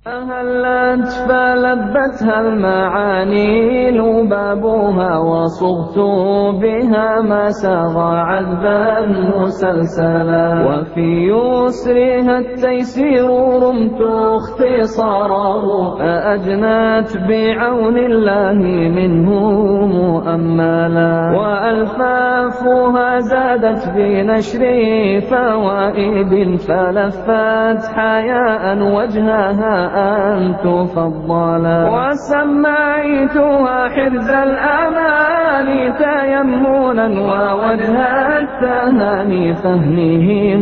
هلت فلبتها المعاني لبابها وصغت بها ما ساغ عذبا مسلسلا وفي يسرها التيسير رمت اختصاره أجنت بعون الله منه مؤملا وألفافها زادت بنشر فوائد فلفت حياء وجهها أن تفضلا وسميتها حرز الأمان تيمنا ووجه التهاني فهمه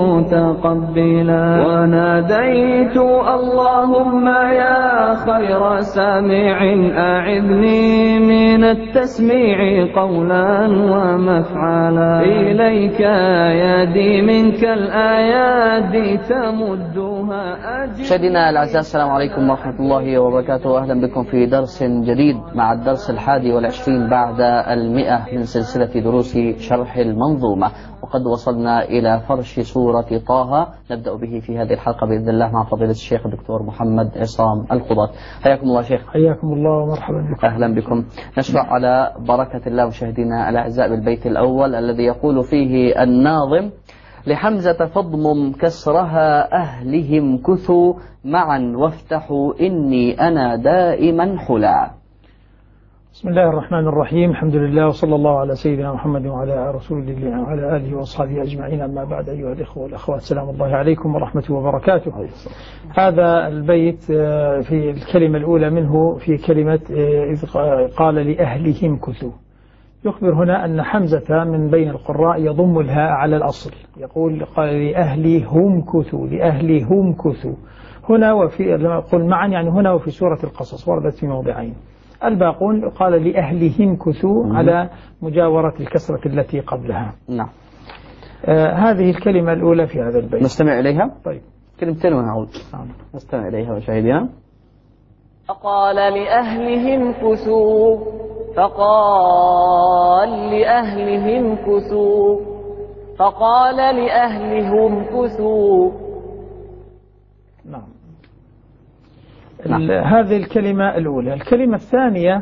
متقبلا وناديت اللهم يا خير سامع أعذني من التسميع قولا ومفعلا إليك يدي منك الآيات تمدها مشاهدينا الأعزاء، السلام عليكم ورحمة الله وبركاته. أهلا بكم في درس جديد مع الدرس 21 بعد 100 من سلسلة دروس شرح المنظومة، وقد وصلنا إلى فرش سورة طه نبدأ به في هذه الحلقة بإذن الله مع فضيلة الشيخ الدكتور محمد عصام القضاة. حياكم الله شيخ. حياكم الله ومرحبا بكم. أهلا بكم. نشرع على بركة الله مشاهدينا الأعزاء بالبيت الأول الذي يقول فيه الناظم: لحمزة فاضمم كسرها أهلهم كثوا معا وافتحوا إني أنا دائما حلا. بسم الله الرحمن الرحيم، الحمد لله وصلى الله على سيدنا محمد وعلى رسول الله وعلى آله وأصحابه أجمعين. أما بعد، أيها الإخوة والأخوات، سلام الله عليكم ورحمته وبركاته. هذا البيت في الكلمة الأولى منه في كلمة إذ قال لأهلهم كثوا، يخبر هنا أن حمزة من بين القراء يضم الهاء على الأصل، يقول قال لأهلهم كثوا، لأهلهم كثوا. هنا وفي قل معا يعني هنا وفي سورة القصص وردت في موضعين. الباقون قال لأهلهم كثوا على مجاورة الكسرة التي قبلها. نعم. هذه الكلمة الأولى في هذا البيت. نستمع إليها. طيب، كلمتين ونعود. نستمع إليها مشاهدينا. فقال لأهلهم كثوا، فقال لأهلهم كثوا، فقال لأهلهم كثوا. نعم. هذه الكلمة الأولى. الكلمة الثانية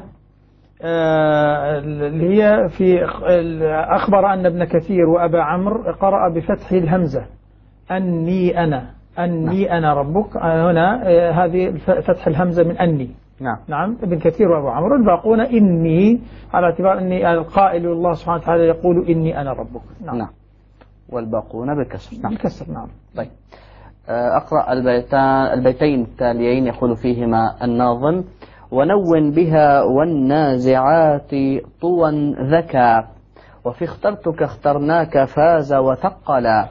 اللي هي في أخبر أن ابن كثير وأبا عمرو قرأ بفتح الهمزة أني أنا، أني أنا ربك. هنا هذه فتح الهمزة من أني. نعم. ابن كثير وأبو عمرو. الباقون إني، على اعتبار أني القائل الله سبحانه وتعالى يقول إني أنا ربك. نعم. والباقون بالكسر. نعم. بالكسر. نعم. طيب، أقرأ البيتين التاليين يقول فيهما الناظم: ونون بها والنازعات طوى ذكى، وفي اخترتك اخترناك فاز وثقلا،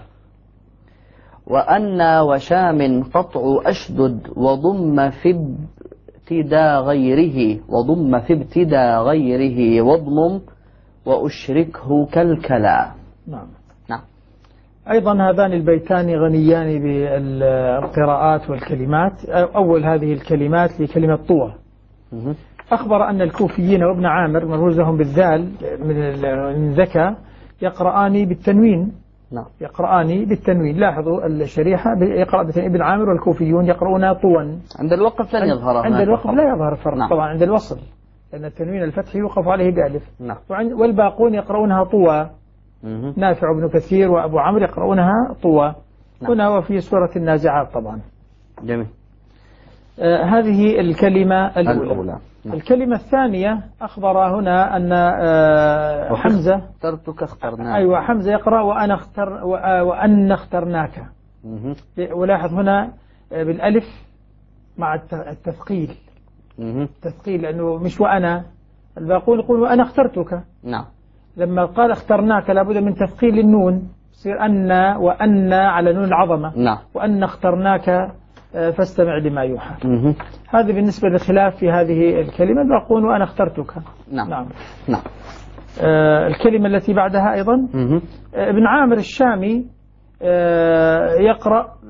وأنا وشام قطع أشدد وضم في ابتداء غيره، وضم في ابتداء غيره واضمم وأشركه كالكلا. نعم. نعم. أيضا هذان البيتان غنيان بالقراءات والكلمات. أول هذه الكلمات لكلمة طوى. أخبر أن الكوفيين وابن عامر مروزهم بالذال من ذكى يقرآن بالتنوين. نعم. يقرآن بالتنوين. لاحظوا الشريحة يقرأ بالتنوين. ابن عامر والكوفيون يقرؤون طوا. عند الوقف لن يظهر. عند الوقف لا يظهر الفرق. نعم. طبعا عند الوصل، لأن التنوين الفتح يوقف عليه بألف. نعم. والباقون يقرؤونها طوى. نافع بن كثير وأبو عمرو يقرؤونها طوى. نعم. هنا وفي سورة النازعات طبعا. جميل. هذه الكلمة الأولى. نعم. الكلمة الثانية أخبر هنا أن حمزة اخترتك اخترناك. أيوة، حمزة يقرأ وأن اخترناك. ولاحظ هنا بالألف مع التثقيل. التثقيل لأنه مش وأنا. الباقون يقول وأنا اخترتك. نعم. لما قال اخترناك لابد من تثقيل النون، يصير أن وأن على نون العظمة. نعم. وأن اخترناك فاستمع لما يوحى. هذا بالنسبة للخلاف في هذه الكلمة. الباقون وأنا اخترتك. نعم. نعم. نعم. الكلمة التي بعدها أيضا ابن عامر الشامي يقرأ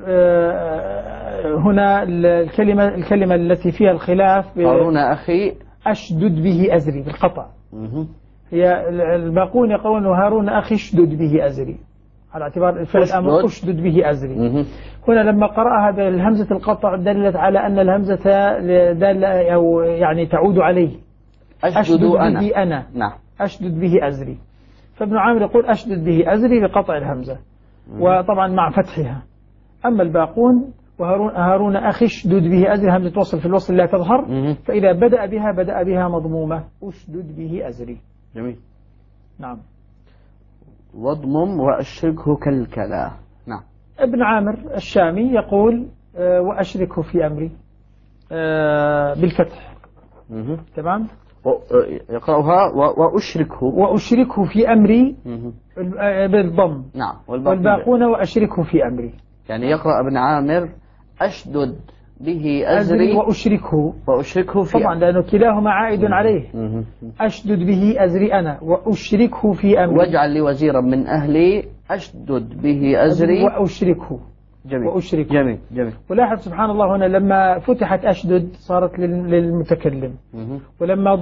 هنا الكلمة التي فيها الخلاف هارون أخي أشدد به أزري بالقطع. هي الباقون يقولون هارون أخي اشدد به أزري. على اعتبار الفعل الأمر أشدد به أزري. هنا لما قرأها بالهمزة القطع دلت على أن الهمزة دالة أو يعني تعود عليه. أشدد به أنا. نعم. أشدد به أزري. فابن عامر يقول أشدد به أزري بقطع الهمزة وطبعا مع فتحها. أما الباقون وهارون أخي اشدد به أزري همزة وصل في الوصل لا تظهر، فإذا بدأ بها مضمومة أشدد به أزري. جميل. نعم. واضمم وأشركه كالكلا. نعم. ابن عامر الشامي يقول وأشركه في أمري بالفتح. تمام. يقرأها وأشركه في أمري بالضم. نعم. والباقون وأشركه في أمري. يعني يقرأ ابن عامر أشدد به أزري وأشركه في طبعا لأنه كلاهما عائد عليه. أشدد به أزري أنا وأشركه في أمري. واجعل لي وزيرا من أهلي أشدد به أزري وأشركه. جميل. ولاحظ سبحان الله هنا لما فتحت أشدد صارت للمتكلم، ولما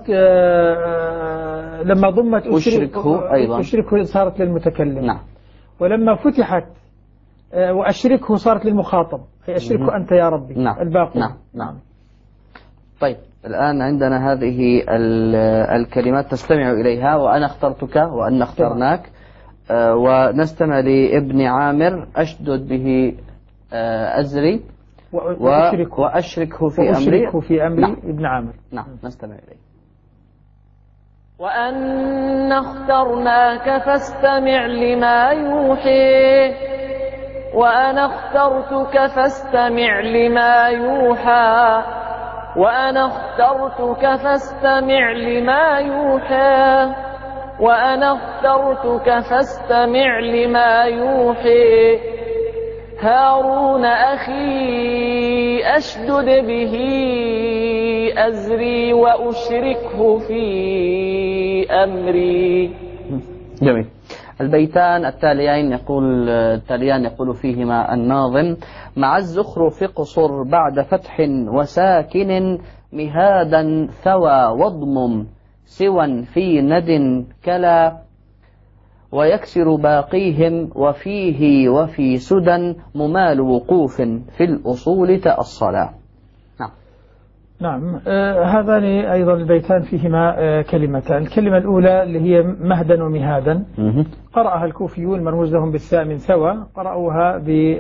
ضمت أشركه صارت للمتكلم. نعم. ولما فتحت وأشركه صارت للمخاطب، أي أشركه أنت يا ربي. نعم. الباقي. نعم. طيب الآن عندنا هذه الكلمات تستمع إليها، وأنا اخترتك وأنا اخترناك، ونستمع لابن عامر أشدد به أزري وأشركه في أمري. نعم. ابن عامر. نعم. نستمع إليه. وأن اخترناك فاستمع لما يوحي، وأنا اخترتك فاستمع لما يوحى، وأنا اخترتك فاستمع لما يوحى، وأنا اخترتك فاستمع لما يوحي. هارون أخي أشدد به أزري وأشركه في أمري. جميل. البيتان التاليان يقول فيهما الناظم: مع الزخرف قصر بعد فتح وساكن مهادا ثوى واضمم سوى في ند كلا، ويكسر باقيهم وفيه وفي سدى ممال وقوف في الأصول تأصلا. نعم. هذان أيضا البيتان فيهما كلمتان. الكلمة الأولى اللي هي مهدا ومهادا قرأها الكوفيون مرموز لهم بالثاء من ثوى، قرأوها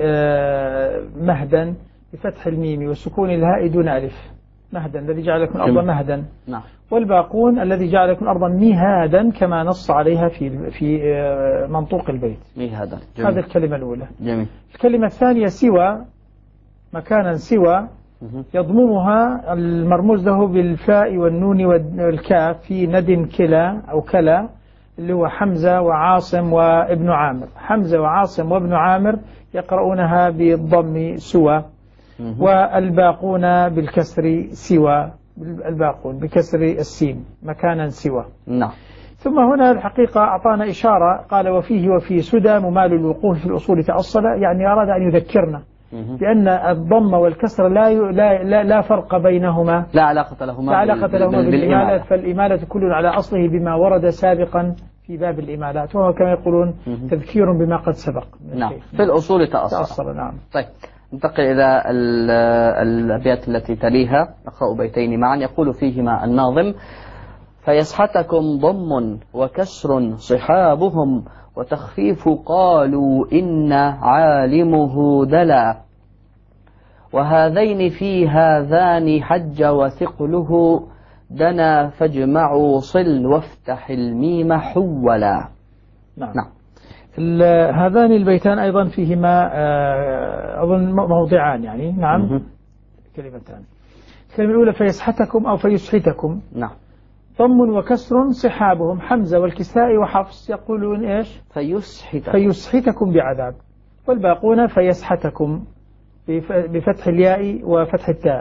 بمهدا بفتح الميم وسكون الهاء دون ألف. مهدا الذي جعل لكم الأرض مهدا. نعم. والباقون الذي جعل لكم الأرض مهادا كما نص عليها في منطوق البيت. مهادا. هذا الكلمة الأولى. جميل. الكلمة الثانية سوى، مكانا سوى يضممها المرموز له بالفاء والنون والكاف في ند كلا أو كلا، اللي هو حمزة وعاصم وابن عامر. حمزة وعاصم وابن عامر يقرؤونها بالضم سوى، والباقون بالكسر سوى، الباقون بكسر السين مكانا سوى. نعم. ثم هنا الحقيقة أعطانا إشارة، قال وفيه وفي سدى ممال الوقوف في الأصول تأصل، يعني أراد أن يذكرنا بأن الضم والكسر لا فرق بينهما، لا علاقة لهما بالإمالة، فالإمالة كل على أصله بما ورد سابقا في باب الإمالات، وهو كما يقولون تذكير بما قد سبق. نعم. في الأصول تأصل. نعم. طيب ننتقل إلى الأبيات التي تليها، نقرأ بيتين معا يقول فيهما الناظم: فيسحتكم ضم وكسر صحابهم، وتخفيف قالوا إن عالمه دلا، وهذين في هذان حج وثقله دنا، فاجمعوا صل وافتح الميم حولا. نعم. هذان البيتان أيضا فيهما أظن موضعان يعني. نعم. كلمتان. الكلمة الأولى فيسحتكم أو فيسحتكم. نعم. ضم وكسر صحابهم، حمزة والكسائي وحفص يقولون إيش؟ فيسحتكم بعذاب، والباقون فيسحتكم بفتح الياء وفتح التاء،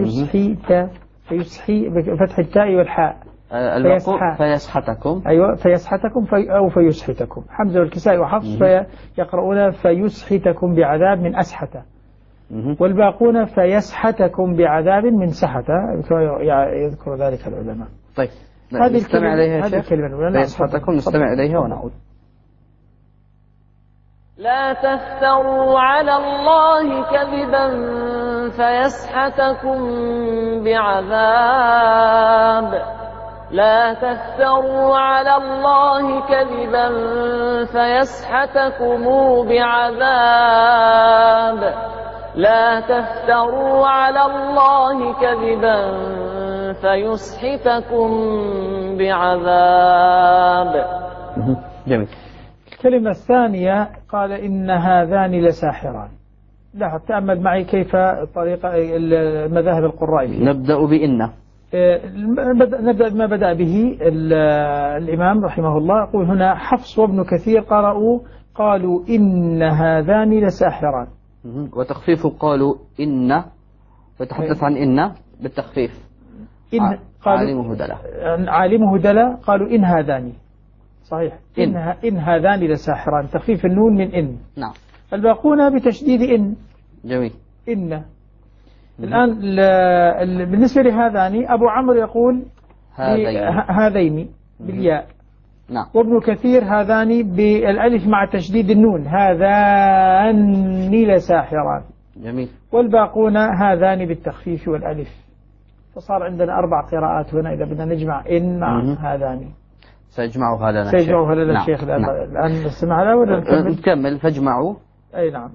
فيسحي بفتح التاء والحاء. فيسحتكم. أيوة فيسحتكم أو فيسحتكم. حمزة والكسائي وحفص يقرؤون فيسحتكم بعذاب من أسحته، والباقون فيسحتكم بعذاب من سحته، يذكر ذلك العلماء. طيب نستمع إليها. هذه الكلمة الأولى. فيسحتكم نستمع إليها ونعود. لا تفتروا على الله كذبا فيسحتكم بعذاب. لا تفتروا على الله كذبا فيسحتكم بعذاب. لا تفتروا على الله كذبا فيسحتكم بعذاب. جميل. الكلمة الثانية قال إن هذان لساحران. لاحظ تأمل معي كيف طريقة المذاهب القراء فيها. نبدأ بإن. نبدأ بما بدأ به الإمام رحمه الله. يقول هنا حفص وابن كثير قالوا إن هذان لساحران. وتخفيف قالوا إن، وتحدث عن إن بالتخفيف. عالمه دلا. عالمه دلا. قالوا إن هذان. صحيح. إن هذان لساحران، تخفيف النون من إن. نعم. الباقون بتشديد إن. جميل. إن. الآن بالنسبة لهذان أبو عمرو يقول هذين بالياء. نعم. وابن كثير هذان بالألف مع تشديد النون، هذان لساحران. جميل. والباقون هذان بالتخفيف والألف. فصار عندنا 4 قراءات هنا إذا بدنا نجمع إن مع هذان. سيجمعها لنا الشيخ. الآن نسمع هذا ولا نكمل؟ فاجمعوا. أي نعم.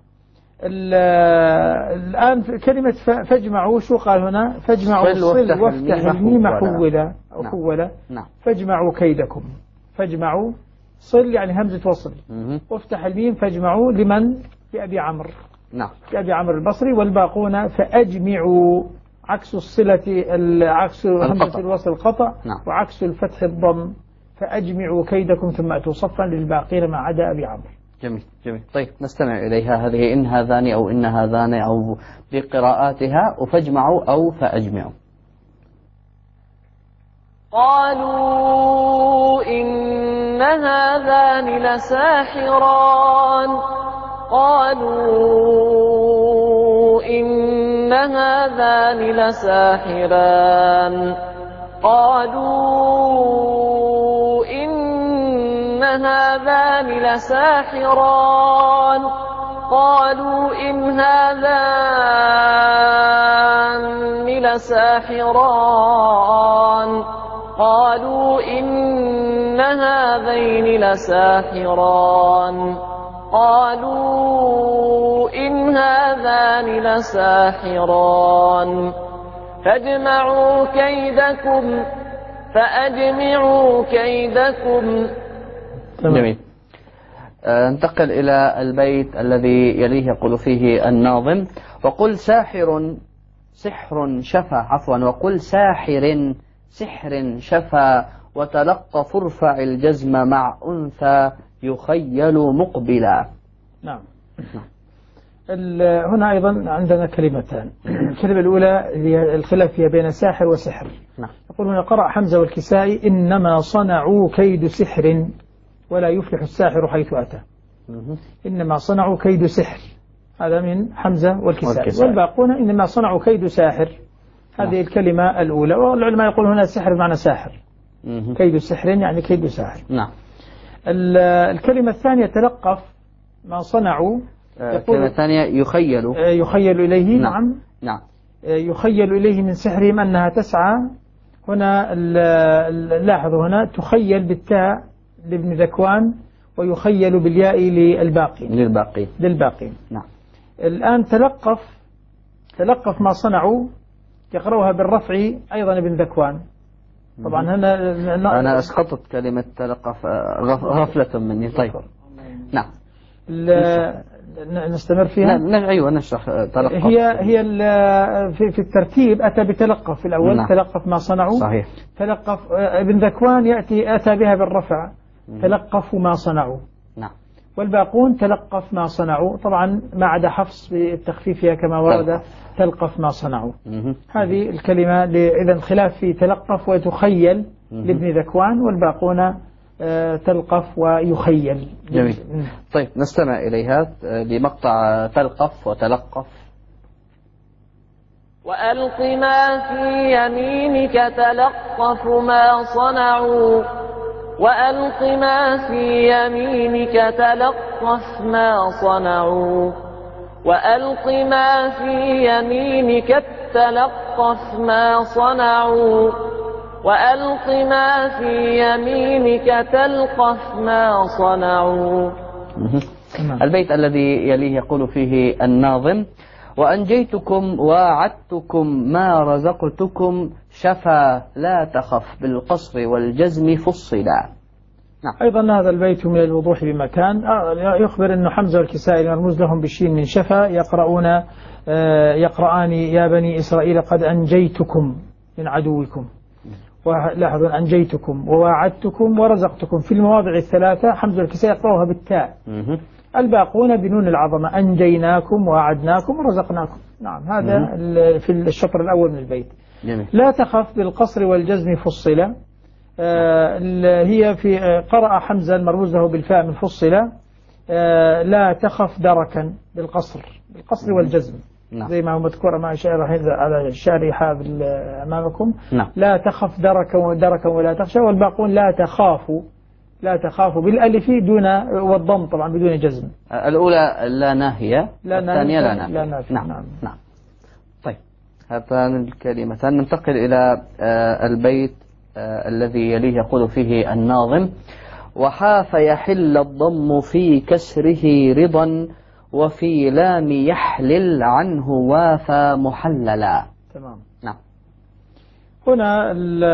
الآن كلمة فاجمعوا شو قال هنا؟ فاجمعوا الصل وافتح الميم حولة أو حولة. نعم. فاجمعوا كيدكم. فاجمعوا صل يعني همزة وصل، وافتح الميم فاجمعوا لمن؟ لأبي عمرو. نعم. لأبي عمرو البصري. والباقون فأجمعوا عكس الصلة، عكس همزة الوصل القطع. نعم. وعكس الفتح الضم. فأجمعوا كيدكم ثم أتوا صفا للباقين ما عدا أبي عمرو. جميل. جميل. طيب نستمع إليها. هذه إن هذان أو إن هذان أو بقراءاتها، وفاجمعوا أو فأجمعوا. قالوا إن هذان لساحران. قالوا إن هذان لساحران. قالوا إن هذان لساحران. قالوا إن هذان لساحران. قالوا إن هذين لساحران. قالوا إن هذان لساحران. فاجمعوا كيدكم فأجمعوا كيدكم. جميل. انتقل إلى البيت الذي يليه، يقول فيه الناظم: وقل ساحر سحر شفى، وقل ساحر سحر شفى، وتلقف ارفع الجزم مع أنثى يخيل مقبلا. نعم. هنا أيضا عندنا كلمتان. الكلمة الأولى هي الخلاف فيها بين ساحر وسحر. نعم. يقول هنا قرأ حمزة والكسائي: إنما صنعوا كيد سحر ولا يفلح الساحر حيث أتى. إنما صنعوا كيد سحر، هذا من حمزة والكسائي. والباقون إنما صنعوا كيد ساحر. هذه الكلمة الأولى. والعلماء يقول هنا سحر بمعنى ساحر. كيد سحر يعني كيد ساحر. نعم. الكلمة الثانية تلقف ما صنعوا. الكلمة الثانية يخيل إليه. نعم. نعم. يخيل إليه من سحرهم أنها تسعى. هنا لاحظوا هنا تخيل بالتاء لابن ذكوان، ويخيل بالياء للباقين. نعم. الآن تلقف ما صنعوا، يقرأها بالرفع أيضا ابن ذكوان. طبعا هنا أنا أسقطت كلمة تلقف غفلة مني. طيب. نعم. نستمر فيها. أيوة نشرح تلقف. هي في الترتيب أتى بتلقف في الأول. نعم. تلقف ما صنعوا. صحيح. تلقف ابن ذكوان أتى بها بالرفع. تلقفوا ما صنعوا. نعم. والباقون تلقف ما صنعوا، طبعا ما عدا حفص بالتخفيفها كما ورد تلقف ما صنعوا. هذه الكلمة إذا خلاف في تلقف وتخيل لابن ذكوان، والباقون تلقف ويخيل. جميل. طيب نستمع إليها لمقطع تلقف وتلقف. وألق ما في يمينك تلقف ما صنعوا. وألق ما في يمينك تلقف ما صنعوا وألق ما في يمينك تلقف ما صنعوا وألق ما في يمينك تلقف ما صنعوا. البيت الذي يليه يقول فيه الناظم: وأنجيتكم وعدتكم ما رزقتكم شفا لا تخف بالقصر والجزم فصلا. أيضا هذا البيت من الوضوح بمكان، يخبر أن حمزة والكسائي المرموز لهم بالشين من شفا يقرآن يا بني إسرائيل قد أنجيتكم من عدوكم. ولاحظوا أنجيتكم وواعدتكم ورزقتكم في المواضع الثلاثة حمزة والكسائي يقرأوها بالتاء. الباقون بنون العظمة: أنجيناكم وأعدناكم ورزقناكم. نعم، هذا في الشطر الأول من البيت. جميل. لا تخف بالقصر والجزم فصلة، هي في قرأ حمزة المرموز له بالفاء من فصلة لا تخف دركا بالقصر والجزم. زي ما هو مذكور مع على الشارحة أمامكم. لا تخف دركا ولا تخشى. والباقون لا تخافوا بالألف دون والضم طبعا بدون جزم. الأولى لا ناهية، الثانية لا نافية. نعم. طيب، هاتان الكلمتان. ننتقل إلى البيت الذي يليه يقول فيه الناظم: وحاف يحل الضم في كسره رضا وفي لام يحلل عنه وافى محللا. تمام. نعم. هنا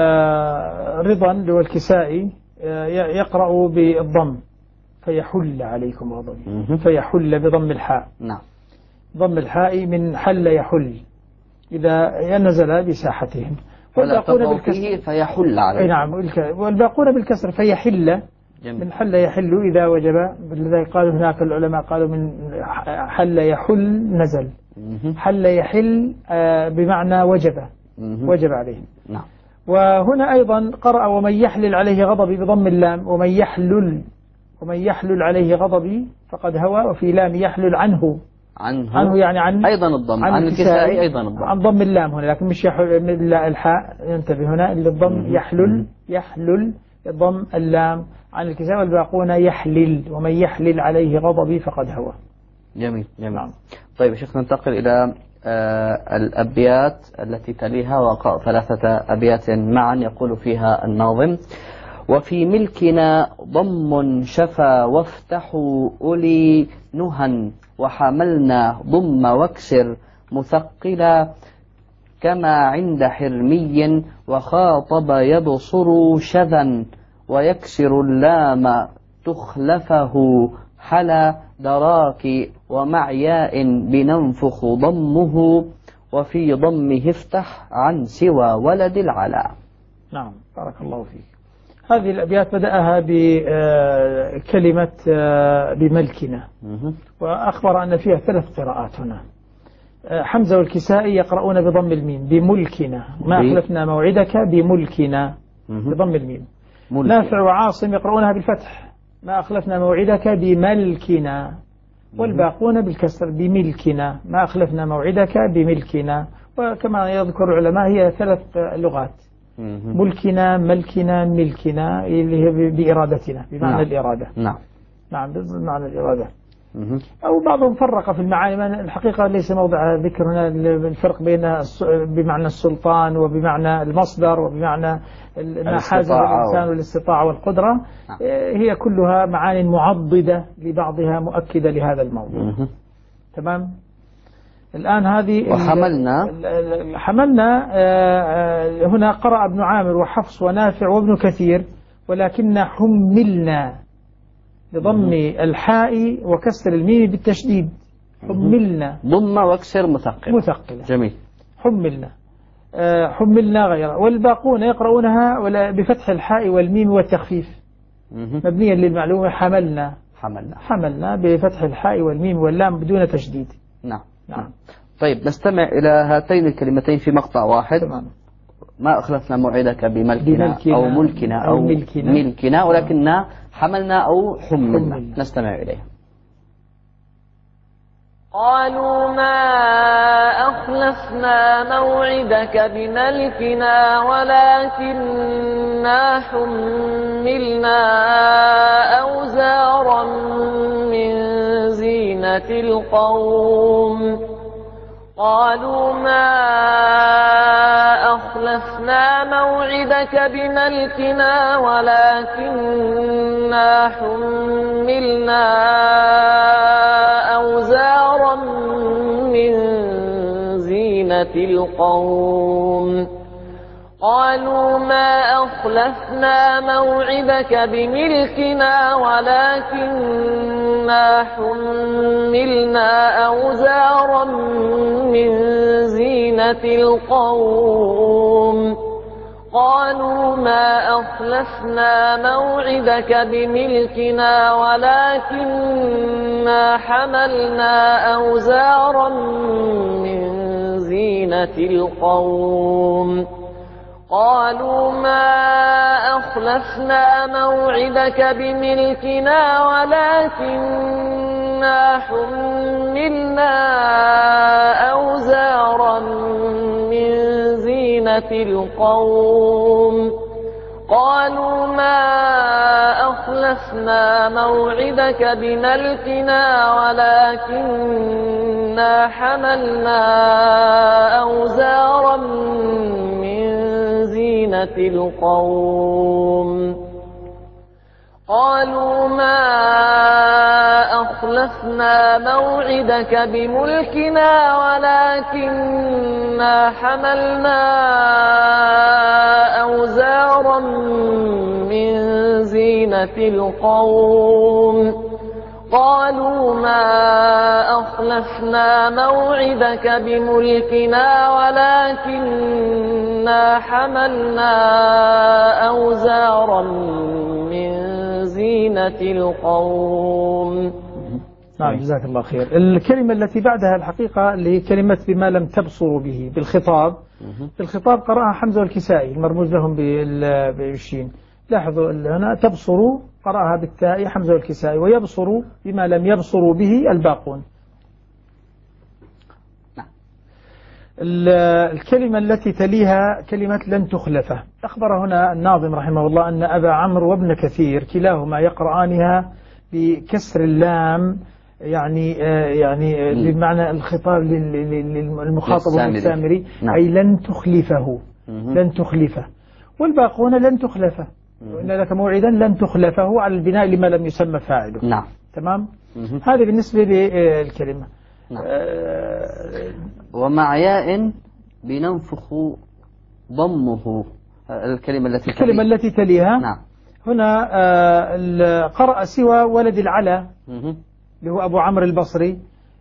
رضا اللي هو الكسائي يقرأ بالضم فيحل عليكم غضبي، فيحل بضم الحاء. نعم. ضم الحاء من حل يحل إذا نزل بساحتهم. والباقون بالكسر فيحل عليهم. نعم. والباقون بالكسر فيحل. جميل. من حل يحل إذا وجب، لذلك قالوا هناك العلماء قالوا من حل يحل نزل. حل يحل بمعنى وجب عليه. نعم. وهنا أيضا قرأ ومن يحلل عليه غضبي بضم اللام، ومن يحلل عليه غضبي فقد هوى، وفي لام يحلل عنه يعني عن أيضا الضم، عن الكسائي أيضا الضم، عن ضم اللام هنا، لكن مش يحلل الحاء، ينتبه هنا اللي الضم يحلل ضم اللام عن الكسائي، والباقون يحلل ومن يحلل عليه غضبي فقد هوى. جميل. طيب يا شيخ، ننتقل إلى الأبيات التي تليها، وقع 3 أبيات معا يقول فيها الناظم: وفي ملكنا ضم شفا وافتحوا أولي نهى وحملنا ضم واكسر مثقلا كما عند حرمي وخاطب يبصر شذا ويكسر اللام تخلفه حلا دراك ومع ياء بننفخ ضمه وفي ضمه افتح عن سوى ولد العلا. نعم، بارك الله فيك. هذه الأبيات بدأها بكلمة بملكنا، وأخبر أن فيها 3 قراءات هنا. حمزة والكسائي يقرؤون بضم الميم بملكنا، ما أخلفنا موعدك بملكنا بضم الميم. نافع وعاصم يقرؤونها بالفتح، ما أخلفنا موعدك بملكنا. والباقون بالكسر بملكنا، ما أخلفنا موعدك بملكنا. وكما يذكر العلماء هي 3 لغات: ملكنا، ملكنا، ملكنا، اللي هي بإرادتنا بمعنى الإرادة. نعم بمعنى الإرادة. أو بعضهم فرق في المعاني، الحقيقة ليس موضع ذكر هنا الفرق بين بمعنى السلطان وبمعنى المصدر وبمعنى ما حازه الإنسان والاستطاعة والقدرة. هي كلها معاني معضدة لبعضها مؤكدة لهذا الموضوع. تمام. الآن هذه حملنا هنا قرأ ابن عامر وحفص ونافع وابن كثير، ولكن حملنا بضم الحاء وكسر الميم بالتشديد. حملنا ضم واكسر مثقلة. جميل. حملنا غيره. والباقون يقرؤونها بفتح الحاء والميم والتخفيف مبنيا للمعلومة. حملنا بفتح الحاء والميم واللام بدون تشديد. نعم. طيب، نستمع إلى هاتين الكلمتين في مقطع واحد. تمام. ما أخلفنا موعدك بملكنا أو ملكنا أو ملكنا، ولكننا حملنا أو حملنا. نستمع إليه. قالوا ما أخلفنا موعدك بملكنا ولكننا حملنا أوزارا من زينة القوم. قالوا ما أخلفنا موعدك بملكنا ولكننا حملنا أوزارا من زينة القوم. قالوا ما أخلفنا موعدك بملكنا ولكننا حملنا أوزارا من زينة القوم. قالوا ما أخلفنا موعدك بملكنا ولكننا حملنا أوزارا من زينة القوم. قالوا ما أخلفنا موعدك بملكنا ولكننا حملنا أوزارا من زينة القوم. قالوا ما أخلفنا موعدك بملكنا ولكننا حملنا أوزارا من زينة القوم. قالوا ما أخلفنا موعدك بملكنا ولكننا حملنا أوزارا من زينة القوم. قالوا ما أخلفنا موعدك بملكنا ولكننا حملنا أوزارا من زينة القوم. نعم جزاك الله خير. الكلمة التي بعدها الحقيقة اللي هي كلمة بما لم تبصروا به بالخطاب. بالخطاب قرأها حمزة والكسائي المرموز لهم بالشين. لاحظوا هنا تبصروا قرأها بالتاء حمزة والكسائي، ويبصروا بما لم يبصروا به الباقون. الكلمة التي تليها كلمة لن تخلفه. أخبر هنا الناظم رحمه الله أن أبا عمرو وابن كثير كلاهما يقرآنها بكسر اللام، يعني بمعنى الخطاب للمخاطب السامري، أي لن تخلفه. لن تخلفه. والباقون لن تخلفه، وإن لك موعدا لن تخلفه على البناء لما لم يسمى فاعله. نعم. تمام. هذه بالنسبة للكلمة. نعم. ومع ياء بننفخ ضمه الكلمة التي تليها. نعم. هنا قرأ سوى ولد العلا اللي هو أبو عمرو البصري.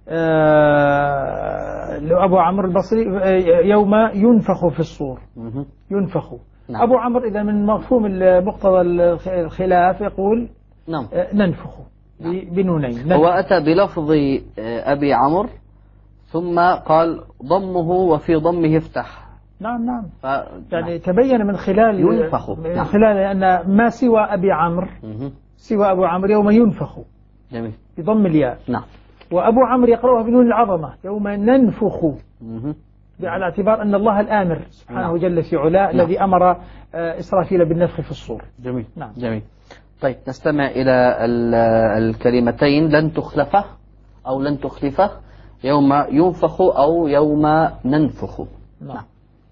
أبو عمرو البصري يوم ينفخ في الصور. ينفخ. نعم. أبو عمرو إذا من مفهوم مقتضى الخلاف يقول نعم. ننفخ بنونين. هو أتى بلفظ أبي عمرو ثم قال ضمه وفي ضمه افتح. نعم نعم. يعني تبين من خلال ينفخ. من خلال أن ما سوى أبي عمرو سوى أبو عمرو يوم ينفخ. جميل. بضم الياء. نعم. وأبو عمرو يقرأها بنون العظمة يوم ننفخ، على اعتبار أن الله الآمر سبحانه جل في علاه الذي أمر إسرافيل بالنفخ في الصور. جميل. نعم. جميل. طيب نستمع إلى الكلمتين لن تخلفه أو لن تخلفه، يوم ينفخ أو يوم ننفخ. نعم.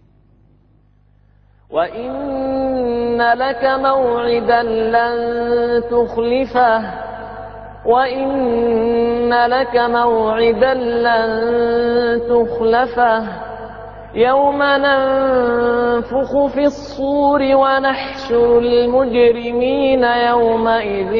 وإن لك موعدا لن تخلفه، وإن لك موعدا لن تخلفه، يوم ننفخ في الصور ونحشر المجرمين يومئذ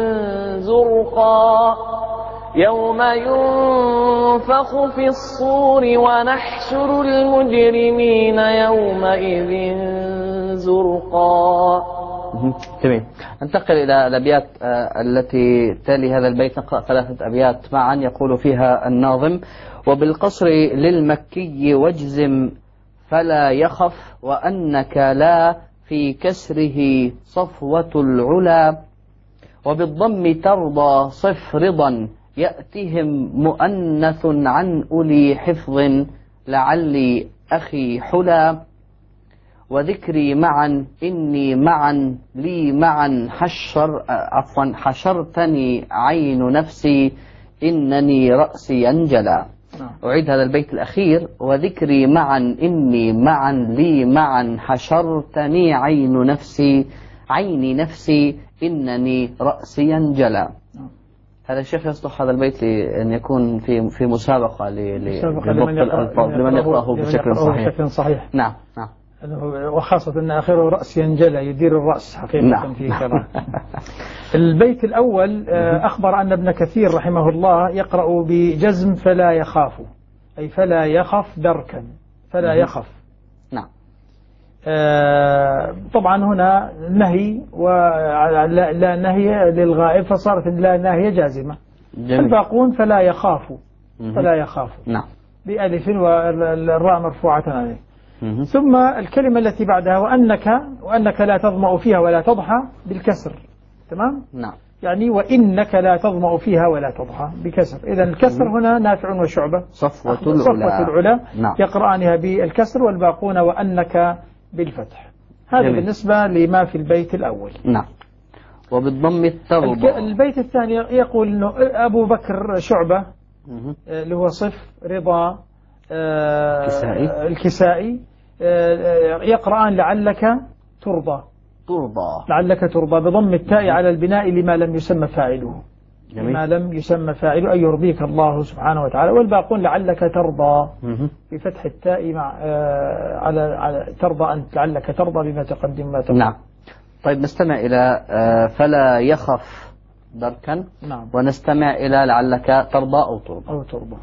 زرقا. يوم ينفخ في الصور ونحشر المجرمين يومئذ زرقا. جميل. ننتقل إلى الأبيات التي تلي هذا البيت. نقرأ 3 أبيات معا يقول فيها الناظم: وبالقصر للمكي واجزم فلا يخف، وأنك لا في كسره صفوة العلا، وبالضم ترضى صف رضا يأتهم مؤنث عن أولي حفظ لعلي أخي حلا وذكري معا إني معا لي معا حشرتني عين نفسي إنني رأسي انجلى. أعيد هذا البيت الأخير: وذكري معا إني معا لي معا حشرتني عيني نفسي إنني رأسي انجلى. هذا الشيخ يصلح هذا البيت لأن يكون في مسابقة لضبط الألفاظ لمن يقرأه بشكل صحيح. نعم نعم. وخاصة أن آخره رأس ينجلى، يدير الرأس حقيقة. نعم. في كلام. البيت الأول أخبر أن ابن كثير رحمه الله يقرأ بجزم فلا يخاف، أي فلا يخف دركا، فلا يخف. نعم. طبعا هنا نهي ولا نهي للغائب، فصارت لا نهي جازمة. الباقون فلا يخاف، فلا يخاف. نعم. بألف والراء مرفوعة عليه. ثم الكلمة التي بعدها وأنك لا تظمأ فيها ولا تضحى بالكسر. تمام؟ نعم. يعني وإنك لا تظمأ فيها ولا تضحى بكسر. إذا الكسر هنا نافع وشعبة صفوة العلا نعم. يقرأانها بالكسر والباقون وأنك بالفتح. هذا بالنسبة لما في البيت الأول. نعم. وبالضم الترضى. البيت الثاني يقول إنه أبو بكر شعبة اللي هو صف رضا الكسائي يقرأان لعلك ترضى بضم التاء على البناء لما لم يسمى فاعله. لما لم يسمى فاعله أن يرضيك الله سبحانه وتعالى. والباقون لعلك ترضى بفتح التاء مع على ترضى أنت، لعلك ترضى بما تقدم ما تقدم. نعم. طيب نستمع إلى فلا يخف دركا. نعم. ونستمع إلى لعلك ترضى أو ترضى.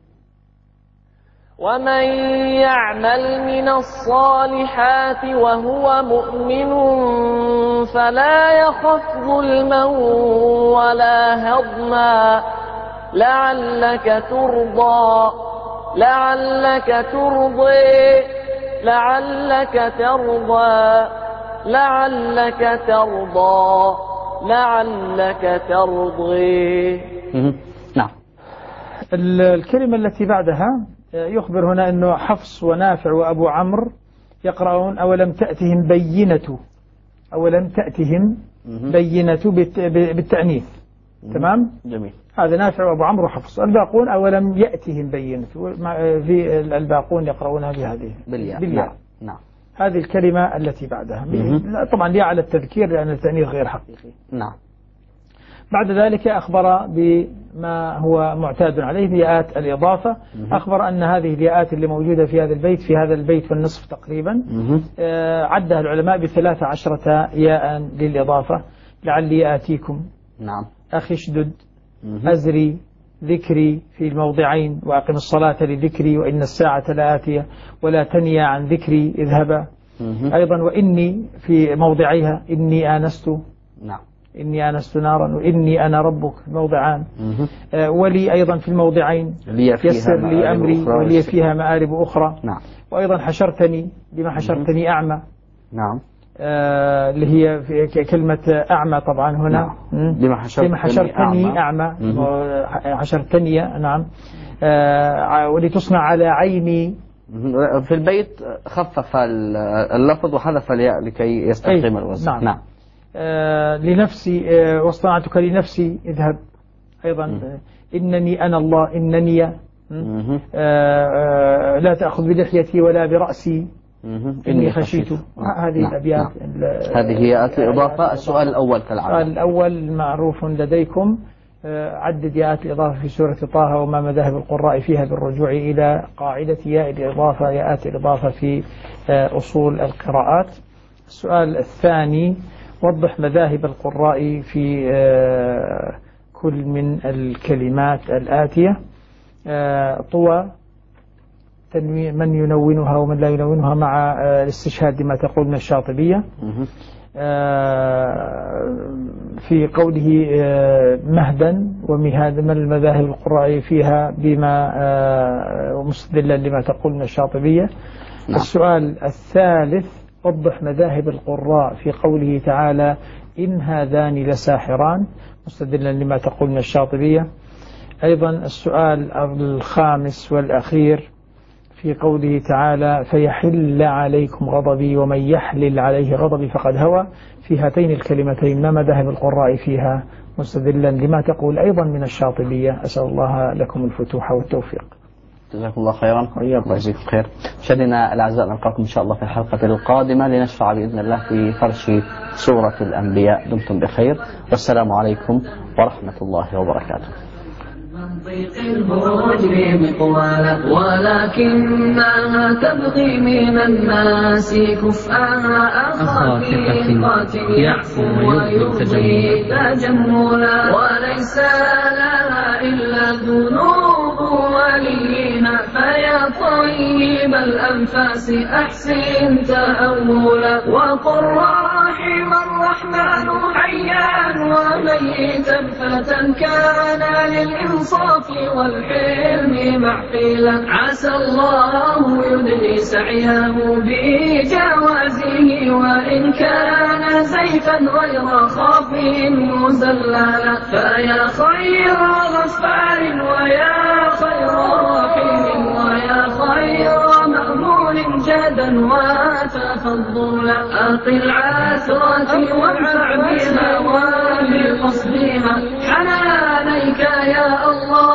ومن يعمل من الصالحات وهو مؤمن فلا يخف ظلما ولا هضما لعلك ترضى لعلك ترضي لعلك ترضى لعلك ترضى لعلك ترضي. نعم. الكلمة التي بعدها يخبر هنا أنه حفص ونافع وأبو عمرو يقرؤون أولم تأتهم بينة بالتأنيث. تمام. جميل. هذا نافع وأبو عمرو وحفص. الباقون أولم يأتهم بينة، في الباقون يقرؤونها بهذه بالياء. نعم. هذه الكلمة التي بعدها طبعا ليها على التذكير لأن التأنيث غير حقيقي. نعم. بعد ذلك أخبر بما هو معتاد عليه بياءات الإضافة. أخبر أن هذه الياءات اللي موجودة في هذا البيت والنصف تقريبا عدها العلماء ب13 ياء للإضافة. لعلي آتيكم. نعم. أخي اشدد. أزري. ذكري في الموضعين. وأقم الصلاة لذكري وإن الساعة لآتية ولا تنيا عن ذكري اذهبا. أيضا وإني في موضعيها إني آنست. نعم. إني آنست نارا وإني أنا ربك موضعان. ولي أيضا في الموضعين يسر لي أمري ولي فيها مآرب أخرى. نعم. وأيضا حشرتني بما حشرتني أعمى. نعم. اللي هي في كلمة أعمى طبعا هنا. نعم. بما حشرتني أعمى. حشرتني. نعم. ولتصنع على عيني. في البيت خفف اللفظ وحذف الياء لكي يستقيم الوزن. نعم. لنفسي واصطنعتك لنفسي اذهب. أيضا إنني أنا الله إنني لا تأخذ بلحيتي ولا برأسي إني خشيت. هذه الأبيات. هذه هي الإضافة. السؤال الأول كالعادة. السؤال الأول معروف لديكم. عدد ياءات الإضافة في سورة طه وما مذاهب القراء فيها بالرجوع إلى قاعدة ياءات الإضافة في أصول القراءات. السؤال الثاني وضح مذاهب القراء في كل من الكلمات الآتية. طوى من ينونها ومن لا ينونها مع الاستشهاد لما تقول من الشاطبية. في قوله مهدا ومهادا من المذاهب القراء فيها بما مستدلا لما تقول من الشاطبية. السؤال الثالث وضح مذاهب القراء في قوله تعالى إن هذان لساحران مستدلا لما تقول من الشاطبية. أيضا السؤال الخامس والأخير في قوله تعالى فيحل عليكم غضبي ومن يحلل عليه غضبي فقد هوى، في هاتين الكلمتين ما مذاهب القراء فيها مستدلا لما تقول أيضا من الشاطبية؟ أسأل الله لكم الفتوح والتوفيق. جزاكم الله خيرا. الله يجزيكم خير. مشاهدينا الأعزاء، نلقاكم إن شاء الله في الحلقة القادمة لنشفع بإذن الله في فرش سورة الأنبياء. دمتم بخير، والسلام عليكم ورحمة الله وبركاته. منطق البروج بمقواله ولكنها تبغي من الناس كفءها أخاطئات يعفو ويبغي تجملا، وليس لها إلا ذنوب ولينا، فيا طيب الأنفاس أحسن تأولا، وقل رحم الرحمن حيا وميتا فتى كان للإنصاف والحلم معقلا، عسى الله يدني سعيه بجوازه، وإن كان زيفا غير خاف مزللا، فيا خير غفار ويا خير رحيم ويا خير مأمون جدا وتفضلا، أقل عثرة وادفع بها وبقصدها حنانيك يا الله